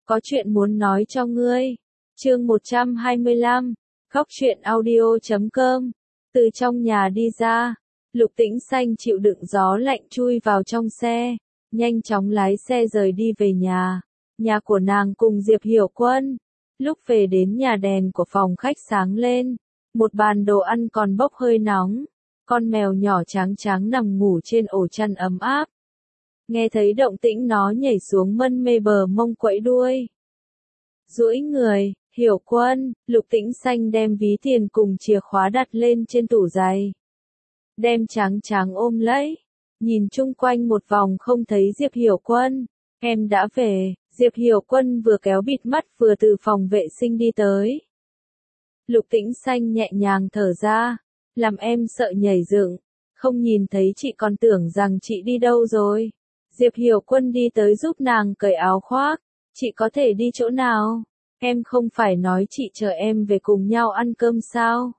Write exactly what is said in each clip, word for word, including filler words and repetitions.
có chuyện muốn nói cho ngươi. Chương một trăm hai mươi lăm, khóc chuyện audio chấm com. Từ trong nhà đi ra, Lục Tĩnh Xanh chịu đựng gió lạnh chui vào trong xe, nhanh chóng lái xe rời đi về nhà. Nhà của nàng cùng Diệp Hiểu Quân. Lúc về đến nhà đèn của phòng khách sáng lên, một bàn đồ ăn còn bốc hơi nóng. Con mèo nhỏ trắng trắng nằm ngủ trên ổ chăn ấm áp. Nghe thấy động tĩnh nó nhảy xuống mân mê bờ mông quẫy đuôi. Duỗi người, Hiểu Quân, Lục Tĩnh Xanh đem ví tiền cùng chìa khóa đặt lên trên tủ giày. Đem trắng trắng ôm lấy, nhìn chung quanh một vòng không thấy Diệp Hiểu Quân. Em đã về, Diệp Hiểu Quân vừa kéo bịt mắt vừa từ phòng vệ sinh đi tới. Lục Tĩnh Xanh nhẹ nhàng thở ra, làm em sợ nhảy dựng, không nhìn thấy chị còn tưởng rằng chị đi đâu rồi. Diệp Hiểu Quân đi tới giúp nàng cởi áo khoác, chị có thể đi chỗ nào? Em không phải nói chị chờ em về cùng nhau ăn cơm sao?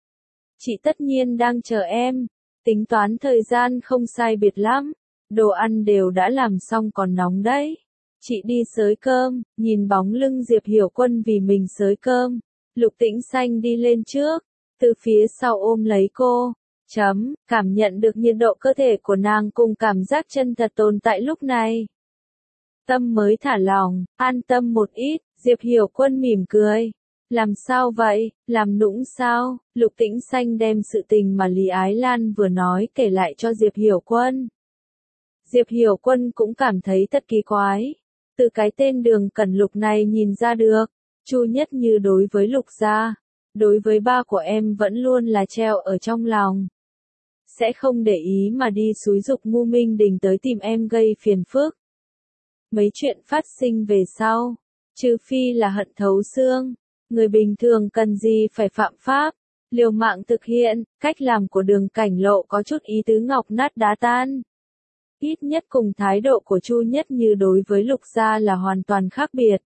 Chị tất nhiên đang chờ em, tính toán thời gian không sai biệt lắm, đồ ăn đều đã làm xong còn nóng đấy. Chị đi xới cơm, nhìn bóng lưng Diệp Hiểu Quân vì mình xới cơm, Lục Tĩnh Xanh đi lên trước, từ phía sau ôm lấy cô, chấm, cảm nhận được nhiệt độ cơ thể của nàng cùng cảm giác chân thật tồn tại lúc này. Tâm mới thả lòng, an tâm một ít, Diệp Hiểu Quân mỉm cười. Làm sao vậy, làm nũng sao? Lục Tĩnh Xanh đem sự tình mà Lý Ái Lan vừa nói kể lại cho Diệp Hiểu Quân. Diệp Hiểu Quân cũng cảm thấy thật kỳ quái. Từ cái tên Đường Cẩn Lục này nhìn ra được, Chu Nhất Như đối với Lục gia, đối với ba của em vẫn luôn là treo ở trong lòng. Sẽ không để ý mà đi xúi giục Ngu Minh Đình tới tìm em gây phiền phức. Mấy chuyện phát sinh về sau, trừ phi là hận thấu xương, người bình thường cần gì phải phạm pháp, liều mạng thực hiện, cách làm của Đường Cảnh Lộ có chút ý tứ ngọc nát đá tan. Ít nhất cùng thái độ của Chu Nhất Như đối với Lục gia là hoàn toàn khác biệt.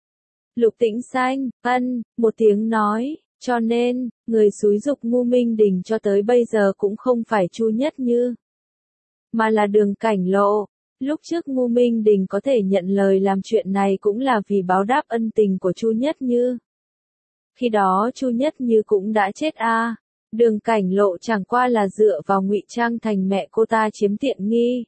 Lục Tĩnh Xanh, ân, một tiếng nói, cho nên, người xúi giục Ngu Minh Đình cho tới bây giờ cũng không phải Chu Nhất Như, mà là Đường Cảnh Lộ. Lúc trước Ngu Minh Đình có thể nhận lời làm chuyện này cũng là vì báo đáp ân tình của Chu Nhất Như. Khi đó Chu Nhất Như cũng đã chết a, à. Đường Cảnh Lộ chẳng qua là dựa vào ngụy trang thành mẹ cô ta chiếm tiện nghi.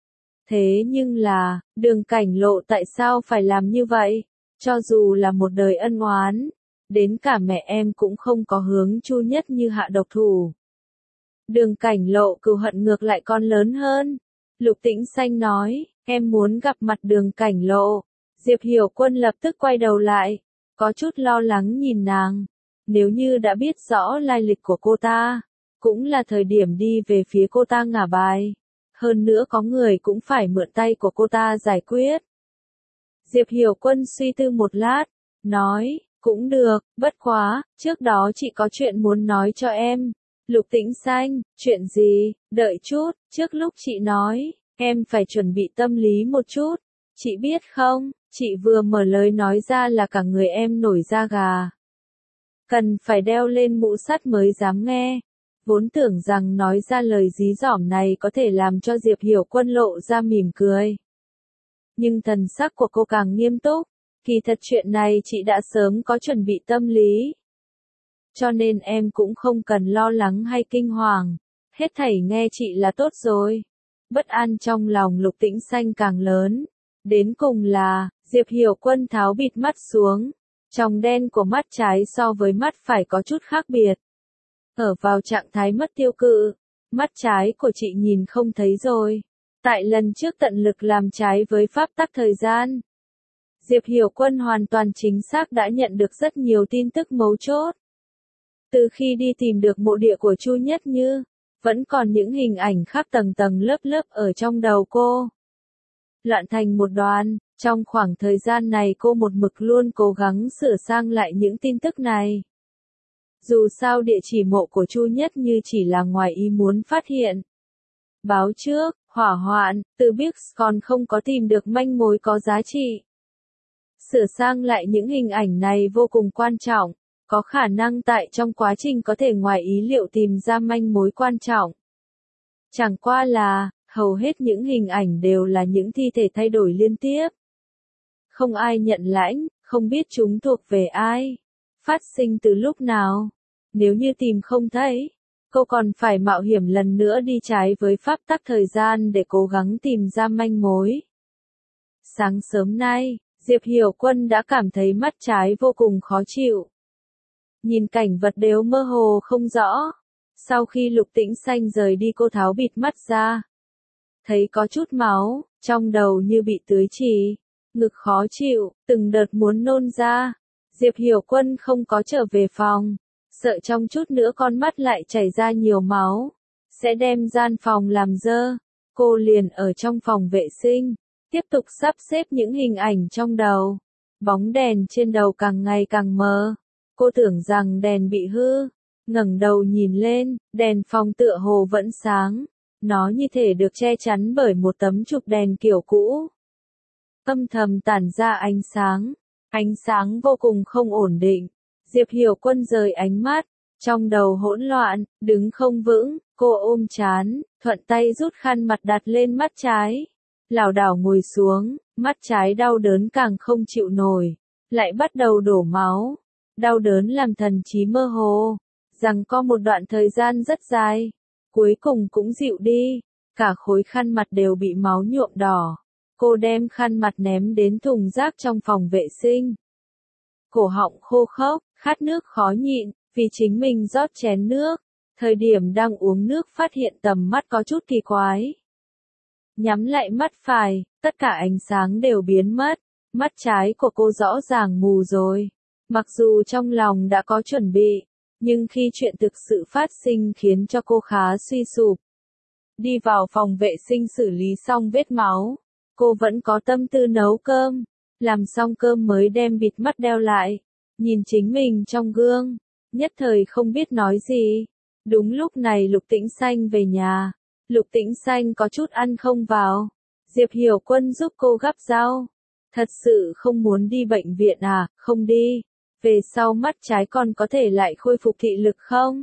Thế nhưng là, Đường Cảnh Lộ tại sao phải làm như vậy? Cho dù là một đời ân oán, đến cả mẹ em cũng không có hướng Chu Nhất Như hạ độc thủ. Đường Cảnh Lộ cừu hận ngược lại còn lớn hơn. Lục Tĩnh Xanh nói, em muốn gặp mặt Đường Cảnh Lộ. Diệp Hiểu Quân lập tức quay đầu lại, có chút lo lắng nhìn nàng. Nếu như đã biết rõ lai lịch của cô ta, cũng là thời điểm đi về phía cô ta ngả bài. Hơn nữa có người cũng phải mượn tay của cô ta giải quyết. Diệp Hiểu Quân suy tư một lát, nói, cũng được, bất quá, trước đó chị có chuyện muốn nói cho em. Lục Tĩnh Xanh, chuyện gì, đợi chút, trước lúc chị nói, em phải chuẩn bị tâm lý một chút. Chị biết không, chị vừa mở lời nói ra là cả người em nổi da gà. Cần phải đeo lên mũ sắt mới dám nghe. Vốn tưởng rằng nói ra lời dí dỏm này có thể làm cho Diệp Hiểu Quân lộ ra mỉm cười. Nhưng thần sắc của cô càng nghiêm túc, kỳ thật chuyện này chị đã sớm có chuẩn bị tâm lý. Cho nên em cũng không cần lo lắng hay kinh hoàng, hết thảy nghe chị là tốt rồi. Bất an trong lòng Lục Tĩnh Xanh càng lớn. Đến cùng là, Diệp Hiểu Quân tháo bịt mắt xuống. Tròng đen của mắt trái so với mắt phải có chút khác biệt. Ở vào trạng thái mất tiêu cự, mắt trái của chị nhìn không thấy rồi. Tại lần trước tận lực làm trái với pháp tắc thời gian, Diệp Hiểu Quân hoàn toàn chính xác đã nhận được rất nhiều tin tức mấu chốt. Từ khi đi tìm được mộ địa của Chu Nhất Như, vẫn còn những hình ảnh khác tầng tầng lớp lớp ở trong đầu cô. Loạn thành một đoàn, trong khoảng thời gian này cô một mực luôn cố gắng sửa sang lại những tin tức này. Dù sao địa chỉ mộ của Chu Nhất Như chỉ là ngoài ý muốn phát hiện. Báo trước, hỏa hoạn, từ Bix còn không có tìm được manh mối có giá trị. Sửa sang lại những hình ảnh này vô cùng quan trọng, có khả năng tại trong quá trình có thể ngoài ý liệu tìm ra manh mối quan trọng. Chẳng qua là, hầu hết những hình ảnh đều là những thi thể thay đổi liên tiếp. không ai nhận lãnh, không biết chúng thuộc về ai, phát sinh từ lúc nào. Nếu như tìm không thấy, cô còn phải mạo hiểm lần nữa đi trái với pháp tắc thời gian để cố gắng tìm ra manh mối. Sáng sớm nay, Diệp Hiểu Quân đã cảm thấy mắt trái vô cùng khó chịu. Nhìn cảnh vật đều mơ hồ không rõ. Sau khi Lục Tĩnh Xanh rời đi cô tháo bịt mắt ra. Thấy có chút máu, trong đầu như bị tưới trì, ngực khó chịu, từng đợt muốn nôn ra. Diệp Hiểu Quân không có trở về phòng, sợ trong chút nữa con mắt lại chảy ra nhiều máu, sẽ đem gian phòng làm dơ. Cô liền ở trong phòng vệ sinh, tiếp tục sắp xếp những hình ảnh trong đầu. Bóng đèn trên đầu càng ngày càng mờ. Cô tưởng rằng đèn bị hư, ngẩng đầu nhìn lên, đèn phòng tựa hồ vẫn sáng. Nó như thể được che chắn bởi một tấm chụp đèn kiểu cũ. Âm thầm tản ra ánh sáng, ánh sáng vô cùng không ổn định. Diệp Hiểu Quân rời ánh mắt, trong đầu hỗn loạn, đứng không vững, cô ôm trán, thuận tay rút khăn mặt đặt lên mắt trái. Lảo đảo ngồi xuống, mắt trái đau đớn càng không chịu nổi, lại bắt đầu đổ máu. Đau đớn làm thần trí mơ hồ, rằng có một đoạn thời gian rất dài, cuối cùng cũng dịu đi, cả khối khăn mặt đều bị máu nhuộm đỏ. Cô đem khăn mặt ném đến thùng rác trong phòng vệ sinh. Cổ họng khô khốc, khát nước khó nhịn, vì chính mình rót chén nước. Thời điểm đang uống nước phát hiện tầm mắt có chút kỳ quái. Nhắm lại mắt phải, tất cả ánh sáng đều biến mất. Mắt trái của cô rõ ràng mù rồi. Mặc dù trong lòng đã có chuẩn bị, nhưng khi chuyện thực sự phát sinh khiến cho cô khá suy sụp. Đi vào phòng vệ sinh xử lý xong vết máu, cô vẫn có tâm tư nấu cơm. Làm xong cơm mới đem bịt mắt đeo lại, nhìn chính mình trong gương, nhất thời không biết nói gì. Đúng lúc này Lục Tĩnh Xanh về nhà, Lục Tĩnh Xanh có chút ăn không vào. Diệp Hiểu Quân giúp cô gắp rau. Thật sự không muốn đi bệnh viện à? Không đi. Về sau mắt trái còn có thể lại khôi phục thị lực không?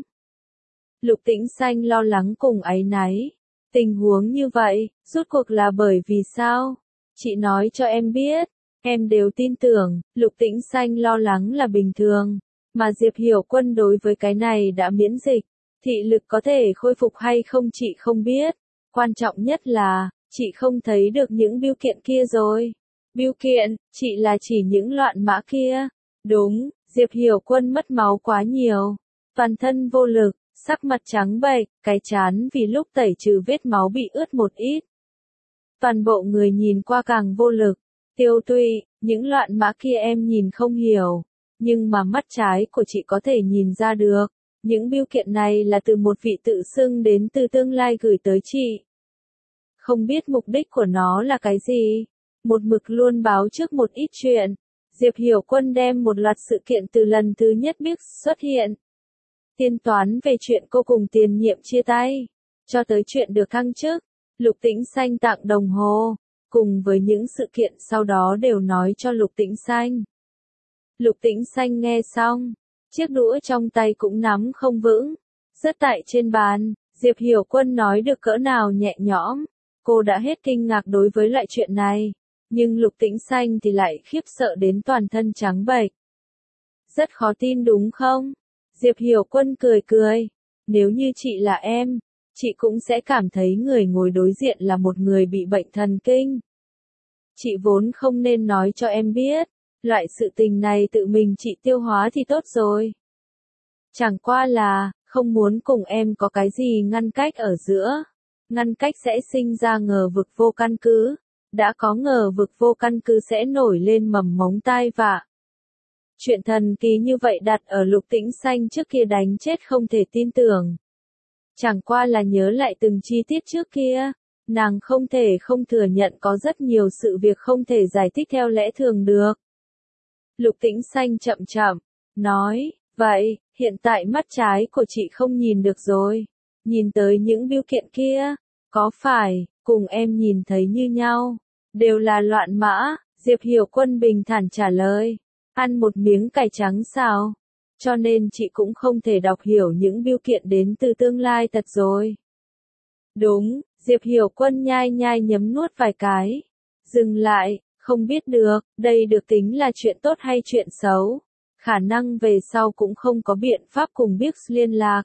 Lục Tĩnh Xanh lo lắng cùng áy náy. Tình huống như vậy, rốt cuộc là bởi vì sao? Chị nói cho em biết. Em đều tin tưởng, Lục Tĩnh Xanh lo lắng là bình thường. Mà Diệp Hiểu Quân đối với cái này đã miễn dịch. Thị lực có thể khôi phục hay không chị không biết. Quan trọng nhất là, chị không thấy được những bưu kiện kia rồi. Bưu kiện, chị là chỉ những loạn mã kia. Đúng, Diệp Hiểu Quân mất máu quá nhiều. Toàn thân vô lực, sắc mặt trắng bệch, cái trán vì lúc tẩy trừ vết máu bị ướt một ít. Toàn bộ người nhìn qua càng vô lực. Tiêu Tụy, những loạn mã kia em nhìn không hiểu. Nhưng mà mắt trái của chị có thể nhìn ra được. Những bưu kiện này là từ một vị tự xưng đến từ tương lai gửi tới chị. Không biết mục đích của nó là cái gì. Một mực luôn báo trước một ít chuyện. Diệp Hiểu Quân đem một loạt sự kiện từ lần thứ nhất biết xuất hiện. Tiên toán về chuyện cô cùng tiền nhiệm chia tay. Cho tới chuyện được thăng chức. Lục Tĩnh Xanh tặng đồng hồ. Cùng với những sự kiện sau đó đều nói cho Lục Tĩnh Xanh. Lục Tĩnh Xanh nghe xong. Chiếc đũa trong tay cũng nắm không vững. Rớt tại trên bàn. Diệp Hiểu Quân nói được cỡ nào nhẹ nhõm. Cô đã hết kinh ngạc đối với loại chuyện này. Nhưng Lục Tĩnh Xanh thì lại khiếp sợ đến toàn thân trắng bệch. Rất khó tin đúng không? Diệp Hiểu Quân cười cười. Nếu như chị là em, chị cũng sẽ cảm thấy người ngồi đối diện là một người bị bệnh thần kinh. Chị vốn không nên nói cho em biết. Loại sự tình này tự mình chị tiêu hóa thì tốt rồi. Chẳng qua là, không muốn cùng em có cái gì ngăn cách ở giữa. Ngăn cách sẽ sinh ra ngờ vực vô căn cứ. Đã có ngờ vực vô căn cứ sẽ nổi lên mầm mống tai vạ. Chuyện thần kỳ như vậy đặt ở Lục Tĩnh Xanh trước kia đánh chết không thể tin tưởng. Chẳng qua là nhớ lại từng chi tiết trước kia. Nàng không thể không thừa nhận có rất nhiều sự việc không thể giải thích theo lẽ thường được. Lục Tĩnh Xanh chậm chậm, nói, vậy, hiện tại mắt trái của chị không nhìn được rồi. Nhìn tới những bưu kiện kia, có phải, cùng em nhìn thấy như nhau, đều là loạn mã. Diệp Hiểu Quân bình thản trả lời, ăn một miếng cải trắng sao? Cho nên chị cũng không thể đọc hiểu những bưu kiện đến từ tương lai thật rồi. Đúng, Diệp Hiểu Quân nhai nhai nhấm nuốt vài cái. Dừng lại, Không biết được, đây được tính là chuyện tốt hay chuyện xấu. Khả năng về sau cũng không có biện pháp cùng Biggs liên lạc.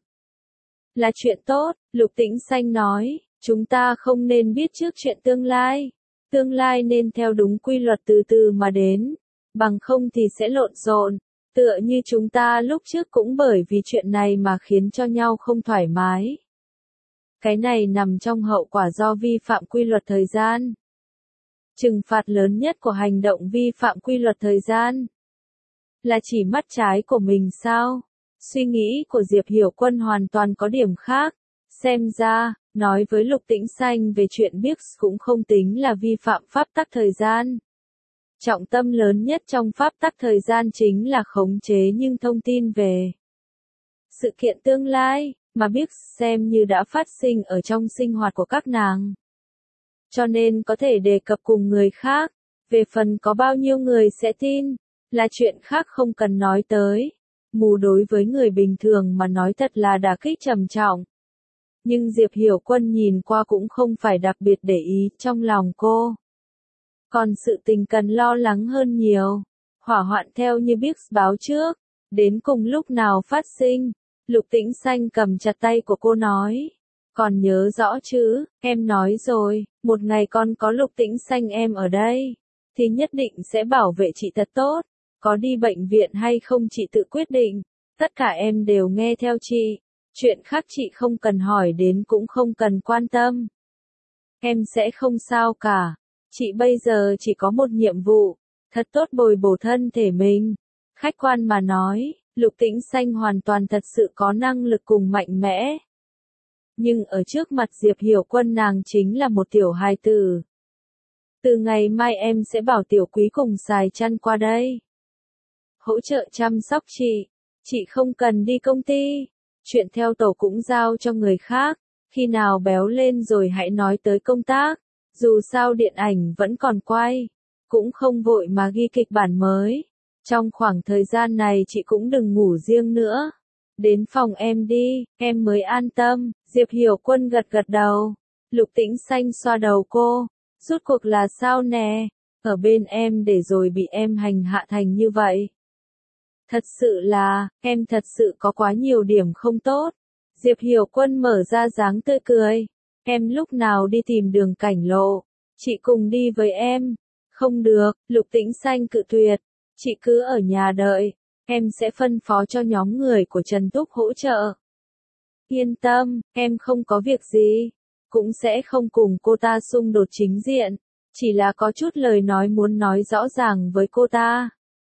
Là chuyện tốt, Lục Tĩnh Xanh nói, chúng ta không nên biết trước chuyện tương lai. Tương lai nên theo đúng quy luật từ từ mà đến, bằng không thì sẽ lộn xộn. Tựa như chúng ta lúc trước cũng bởi vì chuyện này mà khiến cho nhau không thoải mái. Cái này nằm trong hậu quả do vi phạm quy luật thời gian. Trừng phạt lớn nhất của hành động vi phạm quy luật thời gian là chỉ mắt trái của mình sao? Suy nghĩ của Diệp Hiểu Quân hoàn toàn có điểm khác. Xem ra, nói với Lục Tĩnh Xanh về chuyện Biggs cũng không tính là vi phạm pháp tắc thời gian. Trọng tâm lớn nhất trong pháp tắc thời gian chính là khống chế những thông tin về sự kiện tương lai, mà Biggs xem như đã phát sinh ở trong sinh hoạt của các nàng. Cho nên có thể đề cập cùng người khác, về phần có bao nhiêu người sẽ tin, là chuyện khác không cần nói tới. Mù đối với người bình thường mà nói thật là đả kích trầm trọng. Nhưng Diệp Hiểu Quân nhìn qua cũng không phải đặc biệt để ý trong lòng cô. Còn sự tình cần lo lắng hơn nhiều. Hỏa hoạn theo như Biggs báo trước, đến cùng lúc nào phát sinh. Lục Tĩnh Xanh cầm chặt tay của cô nói. Còn nhớ rõ chứ, em nói rồi, một ngày con có Lục Tĩnh Xanh em ở đây, thì nhất định sẽ bảo vệ chị thật tốt. Có đi bệnh viện hay không chị tự quyết định, tất cả em đều nghe theo chị. Chuyện khác chị không cần hỏi đến cũng không cần quan tâm. Em sẽ không sao cả. Chị bây giờ chỉ có một nhiệm vụ, thật tốt bồi bổ thân thể mình. Khách quan mà nói, Lục Tĩnh Xanh hoàn toàn thật sự có năng lực cùng mạnh mẽ. Nhưng ở trước mặt Diệp Hiểu Quân nàng chính là một tiểu hài tử. Từ ngày mai em sẽ bảo Tiểu Quý cùng xài chăn qua đây. Hỗ trợ chăm sóc chị. Chị không cần đi công ty. Chuyện theo tổ cũng giao cho người khác. Khi nào béo lên rồi hãy nói tới công tác. Dù sao điện ảnh vẫn còn quay. Cũng không vội mà ghi kịch bản mới. Trong khoảng thời gian này chị cũng đừng ngủ riêng nữa. Đến phòng em đi, em mới an tâm. Diệp Hiểu Quân gật gật đầu. Lục Tĩnh Xanh xoa đầu cô. Rốt cuộc là sao nè? Ở bên em để rồi bị em hành hạ thành như vậy. Thật sự là, em thật sự có quá nhiều điểm không tốt. Diệp Hiểu Quân mở ra dáng tươi cười. Em lúc nào đi tìm Đường Cảnh Lộ, chị cùng đi với em. Không được, Lục Tĩnh Xanh cự tuyệt. Chị cứ ở nhà đợi, em sẽ phân phó cho nhóm người của Trần Túc hỗ trợ. Yên tâm, em không có việc gì, cũng sẽ không cùng cô ta xung đột chính diện, chỉ là có chút lời nói muốn nói rõ ràng với cô ta.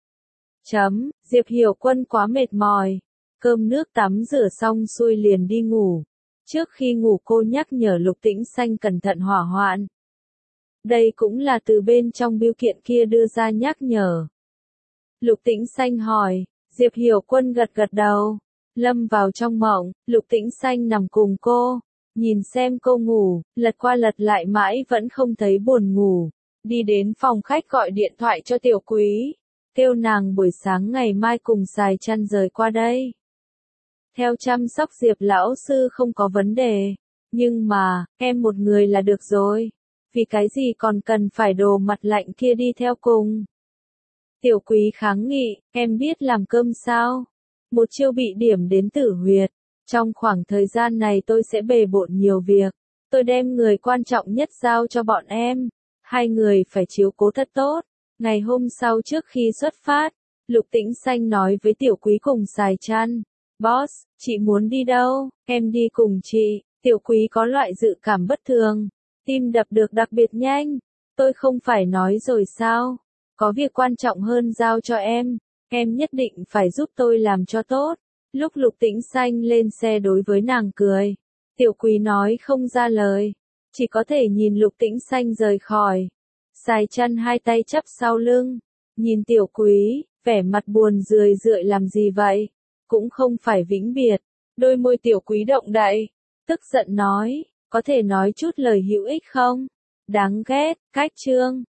Chấm, Diệp Hiểu Quân quá mệt mỏi, cơm nước tắm rửa xong xuôi liền đi ngủ. Trước khi ngủ cô nhắc nhở Lục Tĩnh Xanh cẩn thận hỏa hoạn. Đây cũng là từ bên trong bưu kiện kia đưa ra nhắc nhở. Lục Tĩnh Xanh hỏi, Diệp Hiểu Quân gật gật đầu. Lâm vào trong mộng, Lục Tĩnh Xanh nằm cùng cô, nhìn xem cô ngủ, lật qua lật lại mãi vẫn không thấy buồn ngủ. Đi đến phòng khách gọi điện thoại cho Tiểu Quý, kêu nàng buổi sáng ngày mai cùng xài chăn rời qua đây. Theo chăm sóc Diệp lão sư không có vấn đề, nhưng mà, em một người là được rồi. Vì cái gì còn cần phải đồ mặt lạnh kia đi theo cùng? Tiểu Quý kháng nghị, em biết làm cơm sao? Một chiêu bị điểm đến tử huyệt. Trong khoảng thời gian này tôi sẽ bề bộn nhiều việc. Tôi đem người quan trọng nhất giao cho bọn em. Hai người phải chiếu cố thật tốt. Ngày hôm sau trước khi xuất phát, Lục Tĩnh Xanh nói với Tiểu Quý cùng xài chăn. Boss, chị muốn đi đâu? Em đi cùng chị. Tiểu Quý có loại dự cảm bất thường. Tim đập được đặc biệt nhanh. Tôi không phải nói rồi sao? Có việc quan trọng hơn giao cho em. Em nhất định phải giúp tôi làm cho tốt. Lúc Lục Tĩnh Xanh lên xe đối với nàng cười. Tiểu Quý nói không ra lời. Chỉ có thể nhìn Lục Tĩnh Xanh rời khỏi. Xài chăn hai tay chắp sau lưng. Nhìn Tiểu Quý, vẻ mặt buồn rười rượi làm gì vậy? Cũng không phải vĩnh biệt. Đôi môi Tiểu Quý động đậy. Tức giận nói, có thể nói chút lời hữu ích không? Đáng ghét, cách chương.